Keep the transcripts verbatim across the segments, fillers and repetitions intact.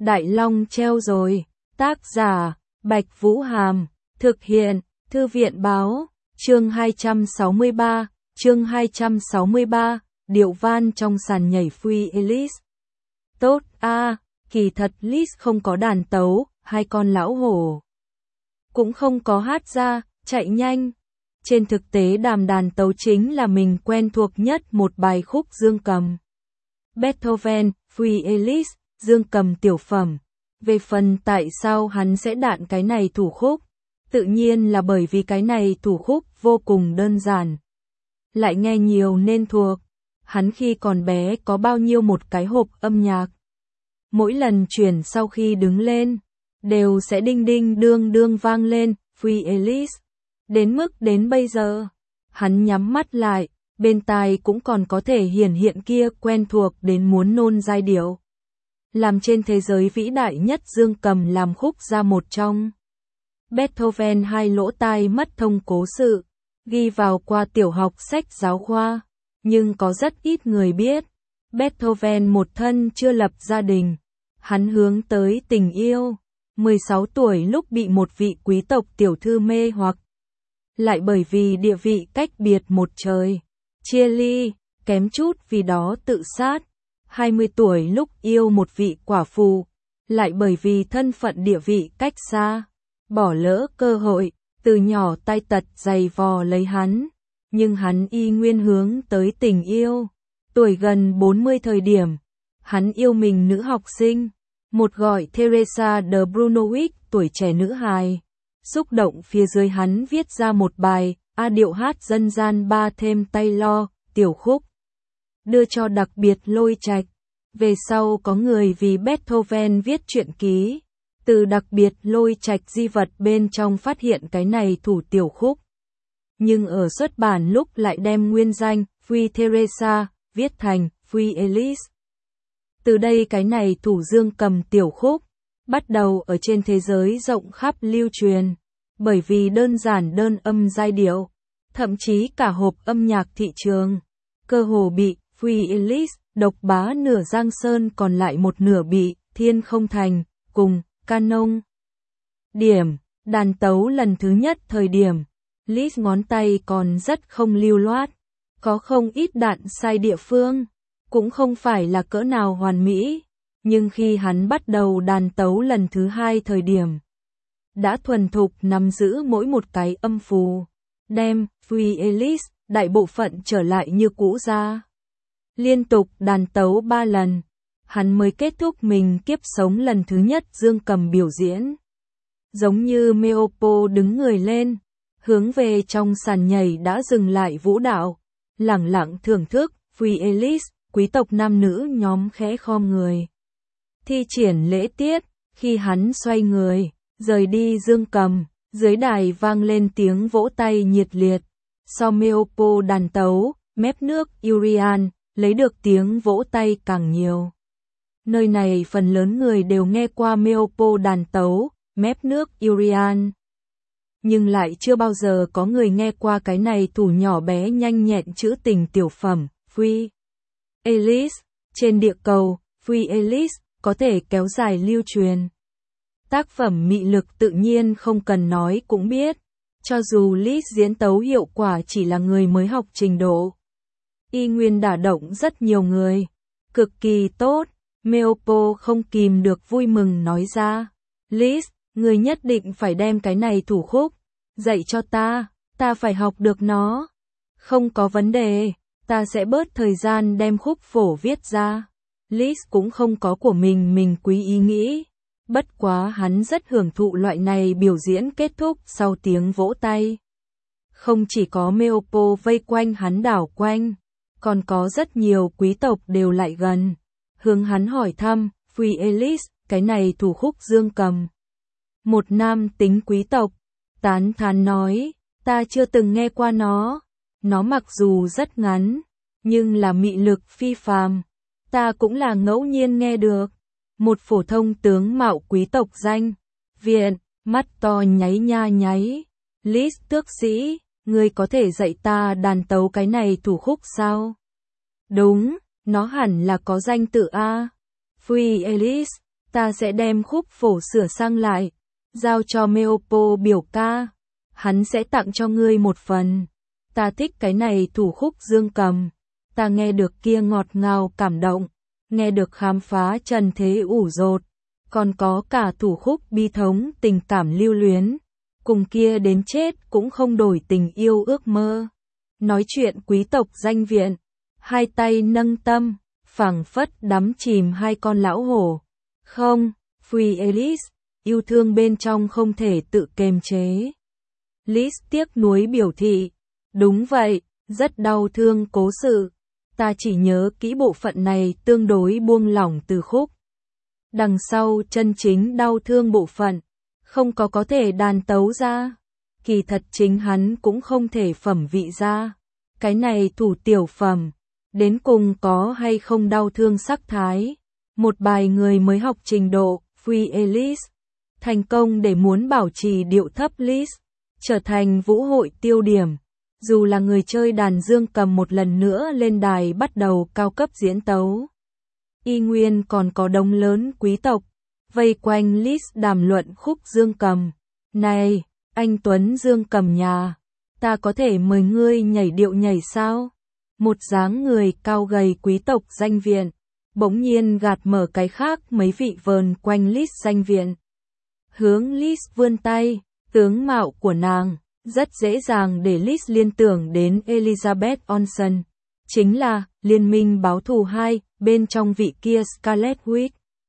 Đại Long treo rồi. Tác giả, Bạch Vũ Hàm. Thực hiện, Thư viện báo. Chương hai trăm sáu mươi ba. Chương hai trăm sáu mươi ba. Điệu van trong sàn nhảy Free Elise. Tốt a, à, kỳ thật Liz không có đàn tấu, hai con lão hổ cũng không có hát ra, chạy nhanh. Trên thực tế đàm đàn tấu chính là mình quen thuộc nhất một bài khúc dương cầm. Beethoven, Free Elise, dương cầm tiểu phẩm. Về phần tại sao hắn sẽ đạn cái này thủ khúc, tự nhiên là bởi vì cái này thủ khúc vô cùng đơn giản, lại nghe nhiều nên thuộc. Hắn khi còn bé có bao nhiêu một cái hộp âm nhạc, mỗi lần chuyển sau khi đứng lên, đều sẽ đinh đinh đương đương vang lên, Free Elise. Đến mức đến bây giờ, hắn nhắm mắt lại, bên tai cũng còn có thể hiển hiện kia quen thuộc đến muốn nôn giai điệu. Làm trên thế giới vĩ đại nhất dương cầm làm khúc ra một trong. Beethoven hai lỗ tai mất thông cố sự, ghi vào qua tiểu học sách giáo khoa, nhưng có rất ít người biết. Beethoven một thân chưa lập gia đình, hắn hướng tới tình yêu. mười sáu tuổi lúc bị một vị quý tộc tiểu thư mê hoặc, lại bởi vì địa vị cách biệt một trời, chia ly, kém chút vì đó tự sát. hai mươi tuổi lúc yêu một vị quả phụ, lại bởi vì thân phận địa vị cách xa, bỏ lỡ cơ hội, từ nhỏ tai tật giày vò lấy hắn, nhưng hắn y nguyên hướng tới tình yêu. Tuổi gần bốn mươi thời điểm, hắn yêu mình nữ học sinh, một gọi Teresa de Brunowick, tuổi trẻ nữ hài. Xúc động phía dưới hắn viết ra một bài, A điệu hát dân gian ba thêm tay lo, tiểu khúc, đưa cho đặc biệt Lôi Trạch. Về sau có người vì Beethoven viết truyện ký, từ đặc biệt Lôi Trạch di vật bên trong phát hiện cái này thủ tiểu khúc. Nhưng ở xuất bản lúc lại đem nguyên danh, Free Teresa, viết thành, Free Elise. Từ đây cái này thủ dương cầm tiểu khúc, bắt đầu ở trên thế giới rộng khắp lưu truyền, bởi vì đơn giản đơn âm giai điệu, thậm chí cả hộp âm nhạc thị trường, cơ hồ bị Free Elise độc bá nửa Giang Sơn, còn lại một nửa bị Thiên Không Thành cùng Canon. Điểm, đàn tấu lần thứ nhất thời điểm, Liz ngón tay còn rất không lưu loát, có không ít đạn sai địa phương, cũng không phải là cỡ nào hoàn mỹ, nhưng khi hắn bắt đầu đàn tấu lần thứ hai thời điểm, đã thuần thục nắm giữ mỗi một cái âm phù, đem Free Elise đại bộ phận trở lại như cũ ra. Liên tục đàn tấu ba lần, hắn mới kết thúc mình kiếp sống lần thứ nhất dương cầm biểu diễn. Giống như Meopo đứng người lên, hướng về trong sàn nhảy đã dừng lại vũ đạo, lẳng lặng thưởng thức. Free Elise, quý tộc nam nữ nhóm khẽ khom người, thi triển lễ tiết. Khi hắn xoay người, rời đi dương cầm, dưới đài vang lên tiếng vỗ tay nhiệt liệt. So Meopo đàn tấu, mép nước Urian lấy được tiếng vỗ tay càng nhiều. Nơi này phần lớn người đều nghe qua Meopo đàn tấu, mép nước Urian, nhưng lại chưa bao giờ có người nghe qua cái này thủ nhỏ bé nhanh nhẹn trữ tình tiểu phẩm, Free Elise. Trên địa cầu, Free Elise có thể kéo dài lưu truyền. Tác phẩm mị lực tự nhiên không cần nói cũng biết, cho dù Liz diễn tấu hiệu quả chỉ là người mới học trình độ, y nguyên đả động rất nhiều người, cực kỳ tốt. Meopo không kìm được vui mừng nói ra, Liz, người nhất định phải đem cái này thủ khúc dạy cho ta, ta phải học được nó. Không có vấn đề, ta sẽ bớt thời gian đem khúc phổ viết ra. Liz cũng không có của mình mình quý ý nghĩ, bất quá hắn rất hưởng thụ loại này biểu diễn kết thúc sau tiếng vỗ tay. Không chỉ có Meopo vây quanh hắn đảo quanh, còn có rất nhiều quý tộc đều lại gần, hướng hắn hỏi thăm. Free Elise, cái này thủ khúc dương cầm. Một nam tính quý tộc tán thán nói, ta chưa từng nghe qua nó, nó mặc dù rất ngắn, nhưng là mị lực phi phàm, ta cũng là ngẫu nhiên nghe được. Một phổ thông tướng mạo quý tộc danh viện, mắt to nháy nha nháy, Liz tước sĩ, ngươi có thể dạy ta đàn tấu cái này thủ khúc sao? Đúng, nó hẳn là có danh tự a. Free Elise, Ta sẽ đem khúc phổ sửa sang lại, giao cho Meopo biểu ca. Hắn sẽ tặng cho ngươi một phần. Ta thích cái này thủ khúc dương cầm. Ta nghe được kia ngọt ngào cảm động, nghe được khám phá trần thế ủ dột, còn có cả thủ khúc bi thống tình cảm lưu luyến, cùng kia đến chết cũng không đổi tình yêu ước mơ. Nói chuyện quý tộc danh viện, hai tay nâng tâm, phảng phất đắm chìm hai con lão hổ. Không, Free Alice, yêu thương bên trong không thể tự kềm chế. Liz tiếc nuối biểu thị, đúng vậy, rất đau thương cố sự. Ta chỉ nhớ kỹ bộ phận này tương đối buông lỏng từ khúc. Đằng sau chân chính đau thương bộ phận, không có có thể đàn tấu ra. Kỳ thật chính hắn cũng không thể phẩm vị ra. Cái này thủ tiểu phẩm, đến cùng có hay không đau thương sắc thái. Một bài người mới học trình độ, Free Alice, thành công để muốn bảo trì điệu thấp Liz, trở thành vũ hội tiêu điểm. Dù là người chơi đàn dương cầm một lần nữa lên đài bắt đầu cao cấp diễn tấu. Y nguyên còn có đống lớn quý tộc, vây quanh Liz đàm luận khúc dương cầm. Này, anh Tuấn dương cầm nhà, ta có thể mời ngươi nhảy điệu nhảy sao? Một dáng người cao gầy quý tộc danh viện, bỗng nhiên gạt mở cái khác mấy vị vờn quanh Liz danh viện. Hướng Liz vươn tay, tướng mạo của nàng rất dễ dàng để Liz liên tưởng đến Elizabeth Olsen, chính là Liên minh báo thù hai, bên trong vị kia Scarlet Witch.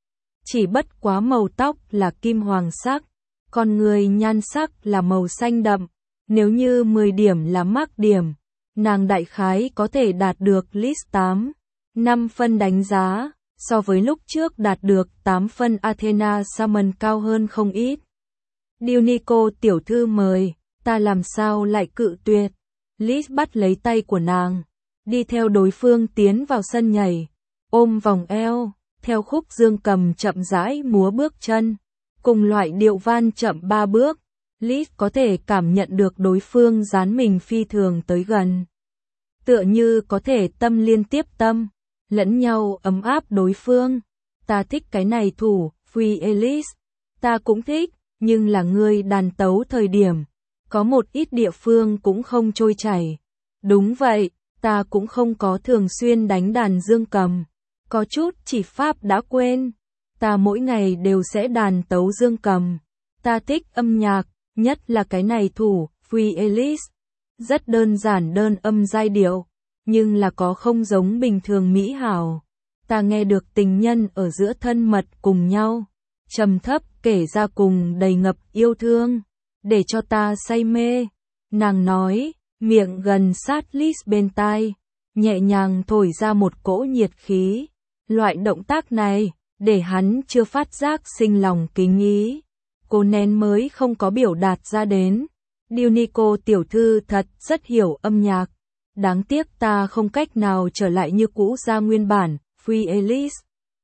Chỉ bất quá màu tóc là kim hoàng sắc, con người nhan sắc là màu xanh đậm. Nếu như mười điểm là mắc điểm, nàng đại khái có thể đạt được Liz tám, năm phân đánh giá, so với lúc trước đạt được tám phân Athena Salmon cao hơn không ít. Dionico tiểu thư mời, ta làm sao lại cự tuyệt. Liz bắt lấy tay của nàng, đi theo đối phương tiến vào sân nhảy, ôm vòng eo, theo khúc dương cầm chậm rãi múa bước chân, cùng loại điệu van chậm ba bước. Liz có thể cảm nhận được đối phương dán mình phi thường tới gần. Tựa như có thể tâm liên tiếp tâm, lẫn nhau ấm áp đối phương. Ta thích cái này thủ, Free Alice. Ta cũng thích, nhưng là ngươi đàn tấu thời điểm. Có một ít địa phương cũng không trôi chảy. Đúng vậy, ta cũng không có thường xuyên đánh đàn dương cầm. Có chút chỉ pháp đã quên. Ta mỗi ngày đều sẽ đàn tấu dương cầm. Ta thích âm nhạc, nhất là cái này thủ, Free Alice. Rất đơn giản đơn âm giai điệu, nhưng là có không giống bình thường mỹ hảo. Ta nghe được tình nhân ở giữa thân mật cùng nhau, trầm thấp kể ra cùng đầy ngập yêu thương, để cho ta say mê. Nàng nói, miệng gần sát Liz bên tai, nhẹ nhàng thổi ra một cỗ nhiệt khí. Loại động tác này, để hắn chưa phát giác sinh lòng kính ý. Cô nén mới không có biểu đạt ra đến. Dionico tiểu thư thật rất hiểu âm nhạc. Đáng tiếc ta không cách nào trở lại như cũ ra nguyên bản, Free Alice.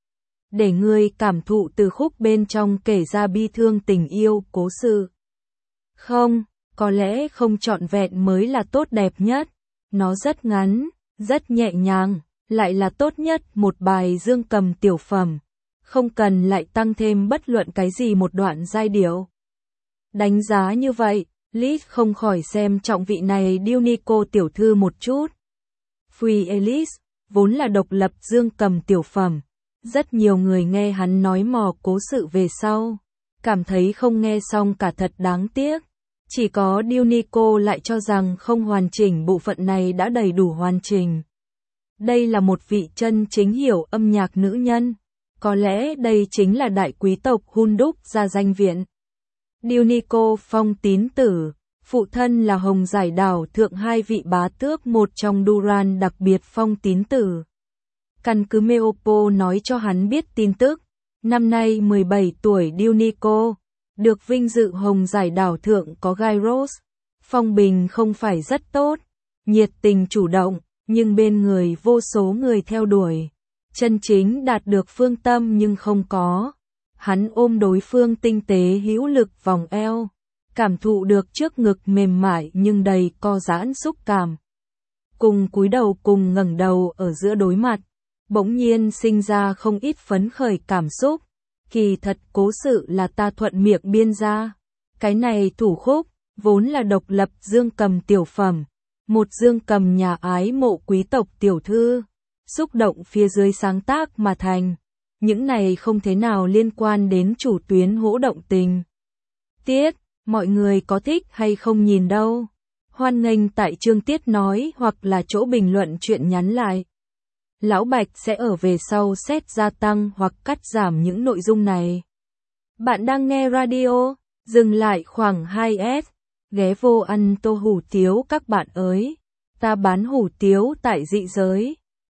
Để ngươi cảm thụ từ khúc bên trong kể ra bi thương tình yêu cố sự. Không, có lẽ không trọn vẹn mới là tốt đẹp nhất. Nó rất ngắn, rất nhẹ nhàng, lại là tốt nhất một bài dương cầm tiểu phẩm. Không cần lại tăng thêm bất luận cái gì một đoạn giai điệu. Đánh giá như vậy, Liz không khỏi xem trọng vị này Dionico tiểu thư một chút. Free Alice, vốn là độc lập dương cầm tiểu phẩm. Rất nhiều người nghe hắn nói mò cố sự về sau, cảm thấy không nghe xong cả thật đáng tiếc. Chỉ có Dionico lại cho rằng không hoàn chỉnh bộ phận này đã đầy đủ hoàn chỉnh. Đây là một vị chân chính hiểu âm nhạc nữ nhân. Có lẽ đây chính là đại quý tộc hun đúc ra danh viện. Dionico phong tín tử, phụ thân là Hồng Giải Đảo thượng hai vị bá tước một trong Duran đặc biệt phong tín tử. Căn cứ Meopo nói cho hắn biết tin tức, năm nay mười bảy tuổi Dionico, được vinh dự Hồng Giải Đảo thượng có Gyros. Phong bình không phải rất tốt, nhiệt tình chủ động, nhưng bên người vô số người theo đuổi. Chân chính đạt được phương tâm nhưng không có. Hắn ôm đối phương tinh tế hữu lực vòng eo, cảm thụ được trước ngực mềm mại nhưng đầy co giãn xúc cảm. Cùng cúi đầu cùng ngẩng đầu ở giữa đối mặt, bỗng nhiên sinh ra không ít phấn khởi cảm xúc. Kỳ thật cố sự là ta thuận miệng biên ra. Cái này thủ khúc, vốn là độc lập dương cầm tiểu phẩm. Một dương cầm nhà ái mộ quý tộc tiểu thư, xúc động phía dưới sáng tác mà thành. Những này không thế nào liên quan đến chủ tuyến hỗ động tình tiết, mọi người có thích hay không nhìn đâu. Hoan nghênh tại chương tiết nói hoặc là chỗ bình luận chuyện nhắn lại. Lão Bạch sẽ ở về sau xét gia tăng hoặc cắt giảm những nội dung này. Bạn đang nghe radio, dừng lại khoảng hai S, ghé vô ăn tô hủ tiếu các bạn ơi. Ta bán hủ tiếu tại dị giới.